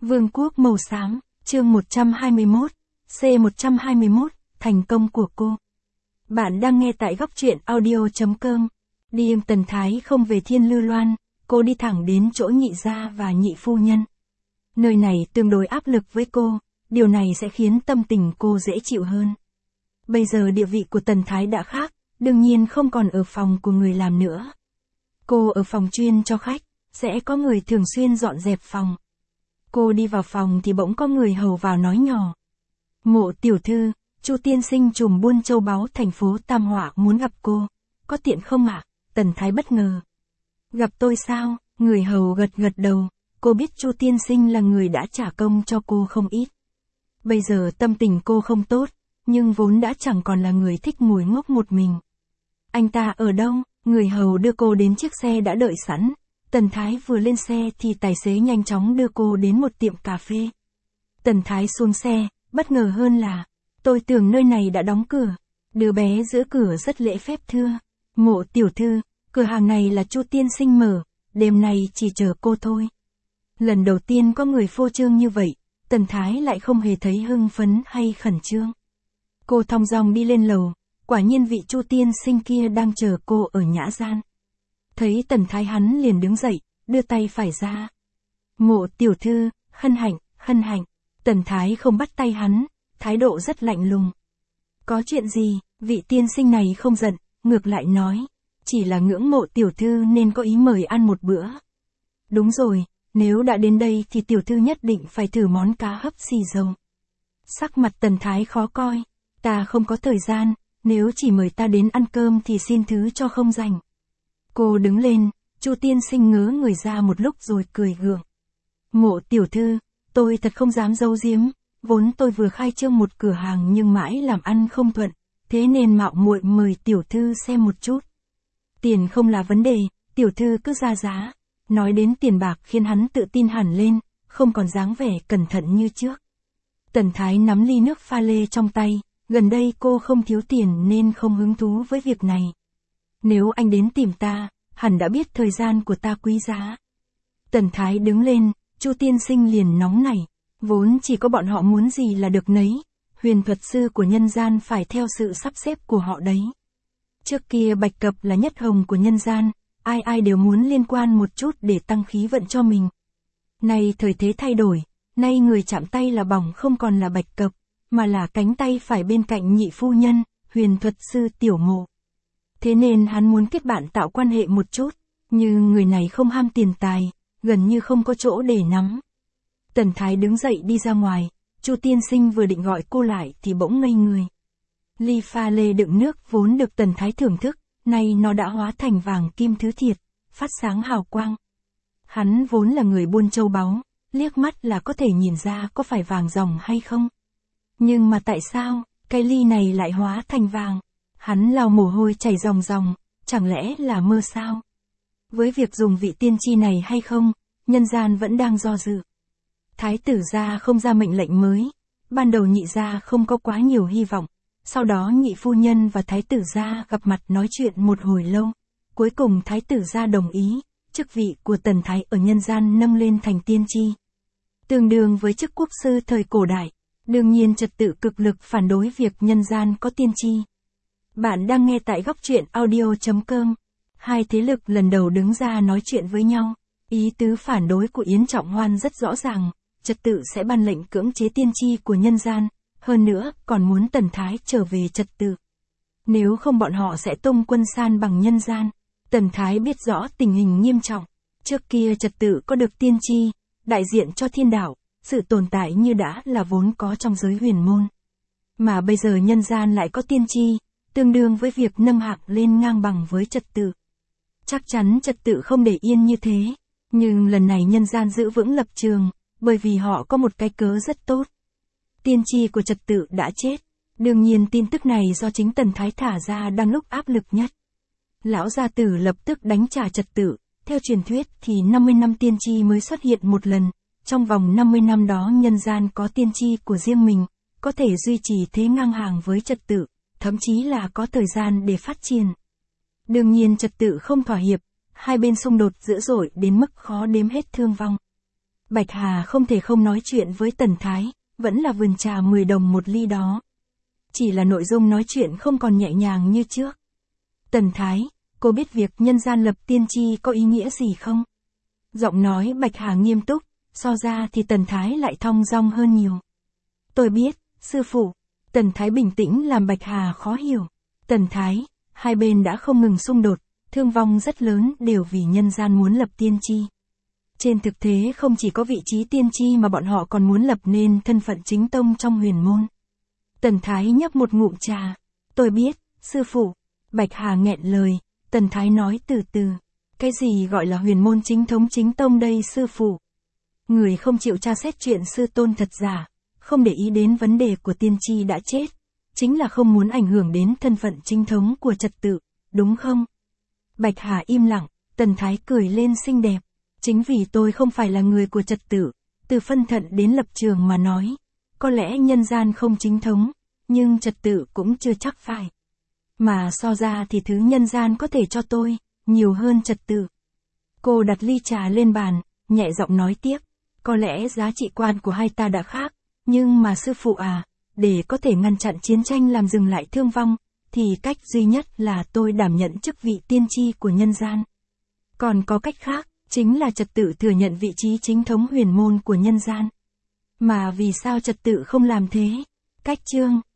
Vương quốc màu xám, chương 121, C121, thành công của cô. Bạn đang nghe tại góc truyện audio.com. Đêm Tần Thái không về Thiên Lư Loan, cô đi thẳng đến chỗ nhị gia và nhị phu nhân. Nơi này tương đối áp lực với cô, điều này sẽ khiến tâm tình cô dễ chịu hơn. Bây giờ địa vị của Tần Thái đã khác, đương nhiên không còn ở phòng của người làm nữa. Cô ở phòng chuyên cho khách, sẽ có người thường xuyên dọn dẹp phòng. Cô đi vào phòng thì bỗng có người hầu vào nói nhỏ. Mộ tiểu thư, Chu tiên sinh trùm buôn châu báu thành phố Tam Họa muốn gặp cô, có tiện không ạ? Tần Thái bất ngờ. Gặp tôi sao? Người hầu gật gật đầu, cô biết Chu tiên sinh là người đã trả công cho cô không ít. Bây giờ tâm tình cô không tốt, nhưng vốn đã chẳng còn là người thích ngồi ngốc một mình. Anh ta ở đâu? Người hầu đưa cô đến chiếc xe đã đợi sẵn. Tần Thái vừa lên xe thì tài xế nhanh chóng đưa cô đến một tiệm cà phê. Tần Thái xuống xe, bất ngờ hơn là, tôi tưởng nơi này đã đóng cửa. Đứa bé giữa cửa rất lễ phép thưa. Mộ tiểu thư, cửa hàng này là Chu tiên sinh mở, đêm nay chỉ chờ cô thôi. Lần đầu tiên có người phô trương như vậy, Tần Thái lại không hề thấy hưng phấn hay khẩn trương. Cô thong dong đi lên lầu, quả nhiên vị Chu tiên sinh kia đang chờ cô ở nhã gian. Thấy Tần Thái hắn liền đứng dậy, đưa tay phải ra. Mộ tiểu thư, hân hạnh. Tần Thái không bắt tay hắn, thái độ rất lạnh lùng. Có chuyện gì? Vị tiên sinh này không giận, ngược lại nói. Chỉ là ngưỡng mộ tiểu thư nên có ý mời ăn một bữa. Đúng rồi, nếu đã đến đây thì tiểu thư nhất định phải thử món cá hấp xì dầu. Sắc mặt Tần Thái khó coi. Ta không có thời gian, nếu chỉ mời ta đến ăn cơm thì xin thứ cho không rảnh. Cô đứng lên, Chu tiên sinh ngớ người ra một lúc rồi cười gượng. Mộ tiểu thư, tôi thật không dám giấu giếm, vốn tôi vừa khai trương một cửa hàng nhưng mãi làm ăn không thuận, thế nên mạo muội mời tiểu thư xem một chút. Tiền không là vấn đề, tiểu thư cứ ra giá. Nói đến tiền bạc khiến hắn tự tin hẳn lên, không còn dáng vẻ cẩn thận như trước. Tần Thái nắm ly nước pha lê trong tay, gần đây cô không thiếu tiền nên không hứng thú với việc này. Nếu anh đến tìm ta, hẳn đã biết thời gian của ta quý giá. Tần Thái đứng lên, Chu tiên sinh liền nóng nảy, vốn chỉ có bọn họ muốn gì là được nấy, huyền thuật sư của nhân gian phải theo sự sắp xếp của họ đấy. Trước kia Bạch Cập là nhất hồng của nhân gian, ai đều muốn liên quan một chút để tăng khí vận cho mình. Nay thời thế thay đổi, nay người chạm tay là bỏng không còn là Bạch Cập, mà là cánh tay phải bên cạnh nhị phu nhân, huyền thuật sư Tiểu Mộ. Thế nên hắn muốn kết bạn tạo quan hệ một chút, nhưng người này không ham tiền tài, gần như không có chỗ để nắm. Tần Thái đứng dậy đi ra ngoài, Chu tiên sinh vừa định gọi cô lại thì bỗng ngây người. Ly pha lê đựng nước vốn được Tần Thái thưởng thức, nay nó đã hóa thành vàng kim thứ thiệt, phát sáng hào quang. Hắn vốn là người buôn châu báu, liếc mắt là có thể nhìn ra có phải vàng ròng hay không. Nhưng mà tại sao, cái ly này lại hóa thành vàng? Hắn lau mồ hôi chảy ròng ròng, chẳng lẽ là mơ sao? Với việc dùng vị tiên tri này hay không, nhân gian vẫn đang do dự. Thái tử gia không ra mệnh lệnh mới, ban đầu nhị gia không có quá nhiều hy vọng, sau đó nhị phu nhân và thái tử gia gặp mặt nói chuyện một hồi lâu, cuối cùng thái tử gia đồng ý, chức vị của Tần Thái ở nhân gian nâng lên thành tiên tri. Tương đương với chức quốc sư thời cổ đại, đương nhiên trật tự cực lực phản đối việc nhân gian có tiên tri. Bạn đang nghe tại góc truyện audio.com. Hai thế lực lần đầu đứng ra nói chuyện với nhau. Ý tứ phản đối của Yến Trọng Hoan rất rõ ràng, trật tự sẽ ban lệnh cưỡng chế tiên tri của nhân gian, hơn nữa còn muốn Tần Thái trở về trật tự. Nếu không bọn họ sẽ tung quân san bằng nhân gian. Tần Thái biết rõ tình hình nghiêm trọng. Trước kia trật tự có được tiên tri, đại diện cho thiên đạo, sự tồn tại như đã là vốn có trong giới huyền môn. Mà bây giờ nhân gian lại có tiên tri, tương đương với việc nâng hạng lên ngang bằng với trật tự. Chắc chắn trật tự không để yên như thế, nhưng lần này nhân gian giữ vững lập trường, bởi vì họ có một cái cớ rất tốt. Tiên tri của trật tự đã chết, đương nhiên tin tức này do chính Tần Thái thả ra đang lúc áp lực nhất. Lão gia tử lập tức đánh trả trật tự, theo truyền thuyết thì 50 năm tiên tri mới xuất hiện một lần, trong vòng 50 năm đó nhân gian có tiên tri của riêng mình, có thể duy trì thế ngang hàng với trật tự, thậm chí là có thời gian để phát triển. Đương nhiên trật tự không thỏa hiệp, hai bên xung đột dữ dội đến mức khó đếm hết thương vong. Bạch Hà không thể không nói chuyện với Tần Thái, vẫn là vườn trà 10 đồng một ly đó. Chỉ là nội dung nói chuyện không còn nhẹ nhàng như trước. Tần Thái, cô biết việc nhân gian lập tiên tri có ý nghĩa gì không? Giọng nói Bạch Hà nghiêm túc, so ra thì Tần Thái lại thong dong hơn nhiều. Tôi biết, sư phụ. Tần Thái bình tĩnh làm Bạch Hà khó hiểu. Tần Thái, hai bên đã không ngừng xung đột, thương vong rất lớn đều vì nhân gian muốn lập tiên tri. Trên thực tế không chỉ có vị trí tiên tri mà bọn họ còn muốn lập nên thân phận chính tông trong huyền môn. Tần Thái nhấp một ngụm trà. Tôi biết, sư phụ. Bạch Hà nghẹn lời, Tần Thái nói từ từ. Cái gì gọi là huyền môn chính thống chính tông đây sư phụ? Người không chịu tra xét chuyện sư tôn thật giả, không để ý đến vấn đề của tiên tri đã chết, chính là không muốn ảnh hưởng đến thân phận chính thống của trật tự, đúng không? Bạch Hà im lặng, Tần Thái cười lên xinh đẹp. Chính vì tôi không phải là người của trật tự, từ phân thận đến lập trường mà nói. Có lẽ nhân gian không chính thống, nhưng trật tự cũng chưa chắc phải. Mà so ra thì thứ nhân gian có thể cho tôi, nhiều hơn trật tự. Cô đặt ly trà lên bàn, nhẹ giọng nói tiếp. Có lẽ giá trị quan của hai ta đã khác, nhưng mà sư phụ à, để có thể ngăn chặn chiến tranh làm dừng lại thương vong, thì cách duy nhất là tôi đảm nhận chức vị tiên tri của nhân gian. Còn có cách khác, chính là trật tự thừa nhận vị trí chính thống huyền môn của nhân gian. Mà vì sao trật tự không làm thế? Cách chương